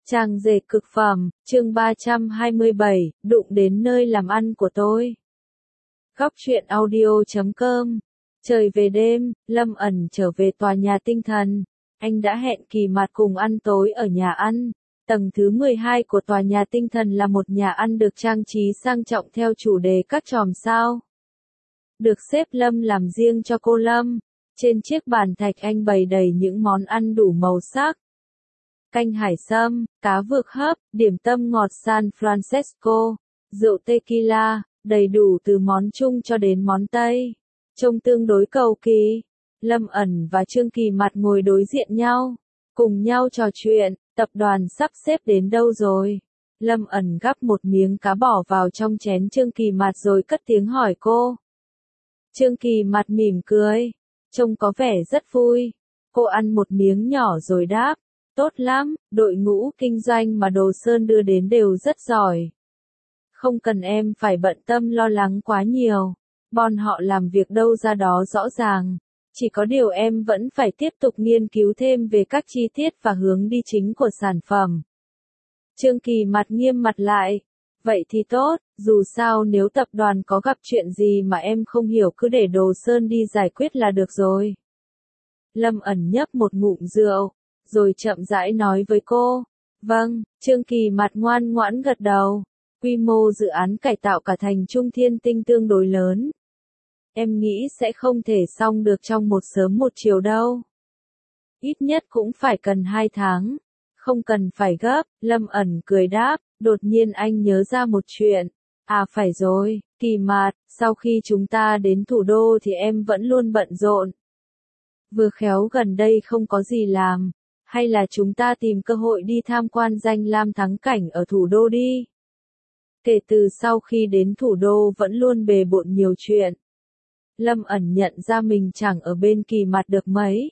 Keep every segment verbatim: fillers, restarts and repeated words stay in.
Trang dệt cực phẩm, chương ba trăm hai mươi bảy, đụng đến nơi làm ăn của tôi. Góc truyện audio chấm com. Trời về đêm, Lâm ẩn trở về tòa nhà tinh thần. Anh đã hẹn Kỳ Mạt cùng ăn tối ở nhà ăn. Tầng thứ mười hai của tòa nhà tinh thần là một nhà ăn được trang trí sang trọng theo chủ đề các chòm sao. Được sếp Lâm làm riêng cho cô Lâm. Trên chiếc bàn thạch anh bày đầy những món ăn đủ màu sắc. Canh hải sâm, cá vược hấp, điểm tâm ngọt San Francisco, rượu tequila, đầy đủ từ món Trung cho đến món Tây. Trông tương đối cầu kỳ. Lâm ẩn và Trương Kỳ Mạt ngồi đối diện nhau, cùng nhau trò chuyện, tập đoàn sắp xếp đến đâu rồi. Lâm ẩn gắp một miếng cá bỏ vào trong chén Trương Kỳ Mạt rồi cất tiếng hỏi cô. Trương Kỳ Mạt mỉm cười, trông có vẻ rất vui. Cô ăn một miếng nhỏ rồi đáp. Tốt lắm, đội ngũ kinh doanh mà Đồ Sơn đưa đến đều rất giỏi. Không cần em phải bận tâm lo lắng quá nhiều. Bọn họ làm việc đâu ra đó rõ ràng. Chỉ có điều em vẫn phải tiếp tục nghiên cứu thêm về các chi tiết và hướng đi chính của sản phẩm. Trương Kỳ Mạt nghiêm mặt lại. Vậy thì tốt, dù sao nếu tập đoàn có gặp chuyện gì mà em không hiểu cứ để Đồ Sơn đi giải quyết là được rồi. Lâm ẩn nhấp một ngụm rượu, rồi chậm rãi nói với cô. Vâng, Trương Kỳ Mạt ngoan ngoãn gật đầu. Quy mô dự án cải tạo cả thành Trung Thiên Tinh tương đối lớn. Em nghĩ sẽ không thể xong được trong một sớm một chiều đâu. Ít nhất cũng phải cần hai tháng. Không cần phải gấp, Lâm ẩn cười đáp, đột nhiên anh nhớ ra một chuyện. À phải rồi, Kỳ Mạt, sau khi chúng ta đến thủ đô thì em vẫn luôn bận rộn. Vừa khéo gần đây không có gì làm. Hay là chúng ta tìm cơ hội đi tham quan danh lam thắng cảnh ở thủ đô đi. Kể từ sau khi đến thủ đô vẫn luôn bề bộn nhiều chuyện. Lâm ẩn nhận ra mình chẳng ở bên Kỳ Mạt được mấy.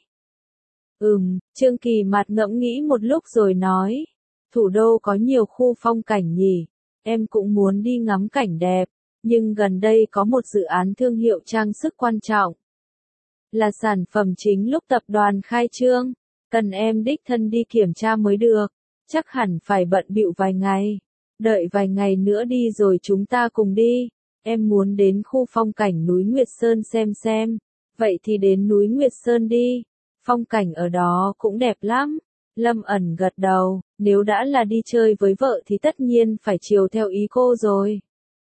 Ừm, Trương Kỳ Mạt ngẫm nghĩ một lúc rồi nói. Thủ đô có nhiều khu phong cảnh nhỉ. Em cũng muốn đi ngắm cảnh đẹp. Nhưng gần đây có một dự án thương hiệu trang sức quan trọng. Là sản phẩm chính lúc tập đoàn khai trương. Cần em đích thân đi kiểm tra mới được. Chắc hẳn phải bận bịu vài ngày. Đợi vài ngày nữa đi rồi chúng ta cùng đi. Em muốn đến khu phong cảnh núi Nguyệt Sơn xem xem. Vậy thì đến núi Nguyệt Sơn đi. Phong cảnh ở đó cũng đẹp lắm. Lâm ẩn gật đầu. Nếu đã là đi chơi với vợ thì tất nhiên phải chiều theo ý cô rồi.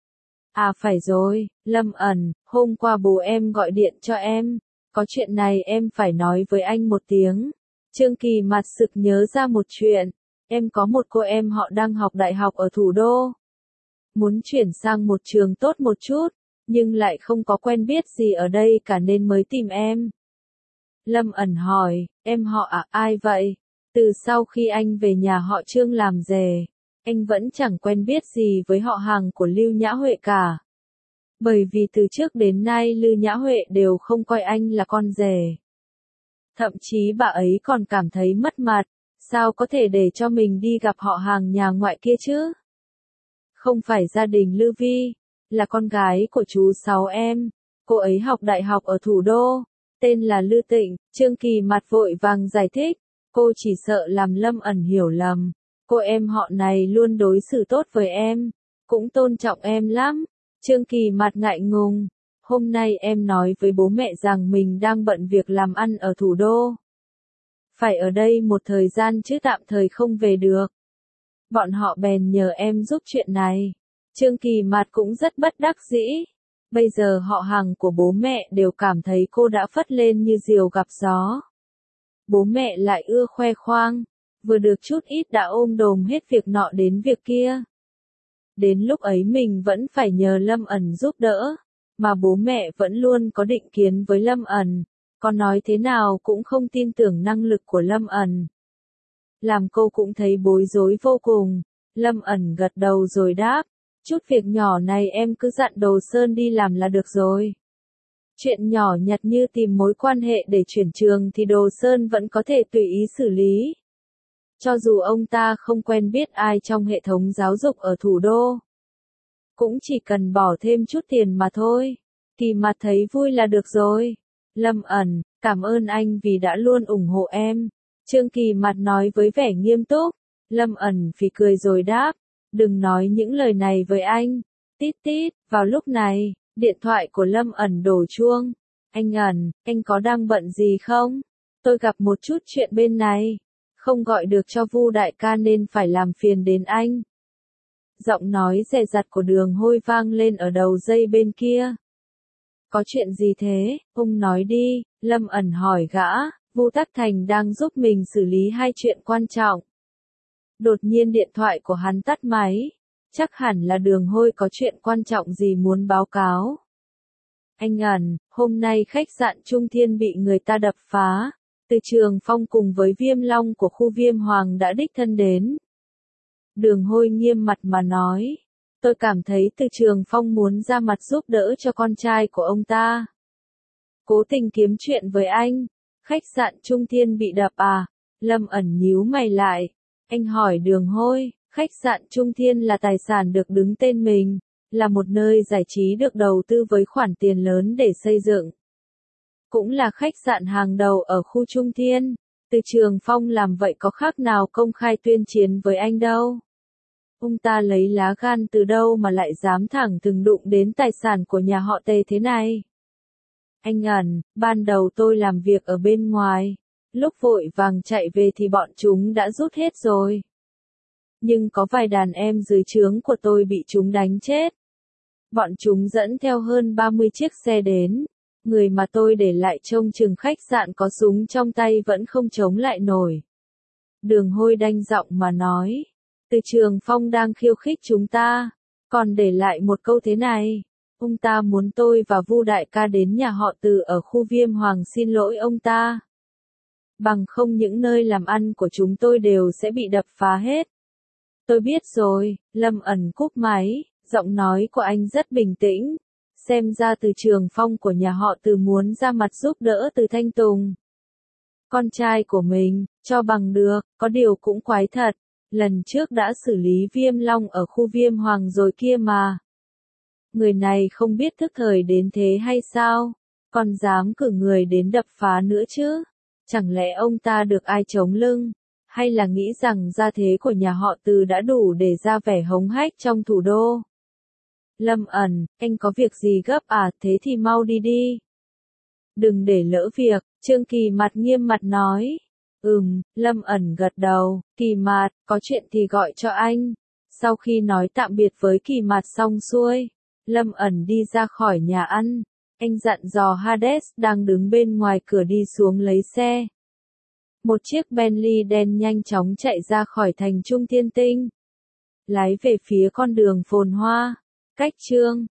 À phải rồi, Lâm ẩn, hôm qua bố em gọi điện cho em. Có chuyện này em phải nói với anh một tiếng. Trương Kỳ Mạt sực nhớ ra một chuyện. Em có một cô em họ đang học đại học ở thủ đô. Muốn chuyển sang một trường tốt một chút, nhưng lại không có quen biết gì ở đây cả nên mới tìm em. Lâm ẩn hỏi, em họ à, ai vậy? Từ sau khi anh về nhà họ Trương làm rể, anh vẫn chẳng quen biết gì với họ hàng của Lưu Nhã Huệ cả. Bởi vì từ trước đến nay Lưu Nhã Huệ đều không coi anh là con rể. Thậm chí bà ấy còn cảm thấy mất mặt, sao có thể để cho mình đi gặp họ hàng nhà ngoại kia chứ? Không phải gia đình Lưu Vi, là con gái của chú Sáu em, cô ấy học đại học ở thủ đô, tên là Lưu Tịnh. Trương Kỳ Mạt vội vàng giải thích, cô chỉ sợ làm Lâm ẩn hiểu lầm, cô em họ này luôn đối xử tốt với em, cũng tôn trọng em lắm. Trương Kỳ Mạt ngại ngùng. Hôm nay em nói với bố mẹ rằng mình đang bận việc làm ăn ở thủ đô. Phải ở đây một thời gian chứ tạm thời không về được. Bọn họ bèn nhờ em giúp chuyện này. Trương Kỳ Mạt cũng rất bất đắc dĩ. Bây giờ họ hàng của bố mẹ đều cảm thấy cô đã phất lên như diều gặp gió. Bố mẹ lại ưa khoe khoang. Vừa được chút ít đã ôm đồm hết việc nọ đến việc kia. Đến lúc ấy mình vẫn phải nhờ Lâm ẩn giúp đỡ. Mà bố mẹ vẫn luôn có định kiến với Lâm ẩn, có nói thế nào cũng không tin tưởng năng lực của Lâm ẩn. Làm cô cũng thấy bối rối vô cùng. Lâm ẩn gật đầu rồi đáp, chút việc nhỏ này em cứ dặn Đồ Sơn đi làm là được rồi. Chuyện nhỏ nhặt như tìm mối quan hệ để chuyển trường thì Đồ Sơn vẫn có thể tùy ý xử lý. Cho dù ông ta không quen biết ai trong hệ thống giáo dục ở thủ đô. Cũng chỉ cần bỏ thêm chút tiền mà thôi. Kỳ Mạt thấy vui là được rồi. Lâm ẩn, cảm ơn anh vì đã luôn ủng hộ em. Trương Kỳ Mạt nói với vẻ nghiêm túc. Lâm ẩn phì cười rồi đáp, đừng nói những lời này với anh. Tít tít, vào lúc này, điện thoại của Lâm ẩn đổ chuông. Anh ẩn, anh có đang bận gì không? Tôi gặp một chút chuyện bên này. Không gọi được cho Vu đại ca nên phải làm phiền đến anh. Giọng nói dè dặt của Đường Hôi vang lên ở đầu dây bên kia. Có chuyện gì thế, ông nói đi, Lâm ẩn hỏi gã. Vu Tắc Thành đang giúp mình xử lý hai chuyện quan trọng. Đột nhiên điện thoại của hắn tắt máy. Chắc hẳn là Đường Hôi có chuyện quan trọng gì muốn báo cáo. Anh ẩn, hôm nay khách sạn Trung Thiên bị người ta đập phá. Từ Trường Phong cùng với Viêm Long của khu Viêm Hoàng đã đích thân đến. Đường Hôi nghiêm mặt mà nói. Tôi cảm thấy Từ Trường Phong muốn ra mặt giúp đỡ cho con trai của ông ta. Cố tình kiếm chuyện với anh. Khách sạn Trung Thiên bị đập à? Lâm ẩn nhíu mày lại. Anh hỏi Đường Hôi, khách sạn Trung Thiên là tài sản được đứng tên mình, là một nơi giải trí được đầu tư với khoản tiền lớn để xây dựng. Cũng là khách sạn hàng đầu ở khu Trung Thiên. Từ Trường Phong làm vậy có khác nào công khai tuyên chiến với anh đâu. Ông ta lấy lá gan từ đâu mà lại dám thẳng thừng đụng đến tài sản của nhà họ Tề thế này. Anh ẩn, ban đầu tôi làm việc ở bên ngoài. Lúc vội vàng chạy về thì bọn chúng đã rút hết rồi. Nhưng có vài đàn em dưới trướng của tôi bị chúng đánh chết. Bọn chúng dẫn theo hơn ba mươi chiếc xe đến. Người mà tôi để lại trông chừng khách sạn có súng trong tay vẫn không chống lại nổi. Đường Hôi đanh giọng mà nói. Từ Trường Phong đang khiêu khích chúng ta. Còn để lại một câu thế này. Ông ta muốn tôi và Vu đại ca đến nhà họ Từ ở khu Viêm Hoàng xin lỗi ông ta. Bằng không những nơi làm ăn của chúng tôi đều sẽ bị đập phá hết. Tôi biết rồi, Lâm ẩn cúp máy, giọng nói của anh rất bình tĩnh. Xem ra Từ Trường Phong của nhà họ Từ muốn ra mặt giúp đỡ Từ Thanh Tùng. Con trai của mình, cho bằng được, có điều cũng quái thật. Lần trước đã xử lý Viêm Long ở khu Viêm Hoàng rồi kia mà. Người này không biết thức thời đến thế hay sao? Còn dám cử người đến đập phá nữa chứ? Chẳng lẽ ông ta được ai chống lưng? Hay là nghĩ rằng gia thế của nhà họ Từ đã đủ để ra vẻ hống hách trong thủ đô? Lâm ẩn, anh có việc gì gấp à, thế thì mau đi đi. Đừng để lỡ việc, Trương Kỳ Mạt nghiêm mặt nói. Ừm, Lâm ẩn gật đầu, Kỳ Mạt, có chuyện thì gọi cho anh. Sau khi nói tạm biệt với Kỳ Mạt xong xuôi, Lâm ẩn đi ra khỏi nhà ăn. Anh dặn dò Hades đang đứng bên ngoài cửa đi xuống lấy xe. Một chiếc Bentley đen nhanh chóng chạy ra khỏi thành Trung Thiên Tinh. Lái về phía con đường phồn hoa. Cách chương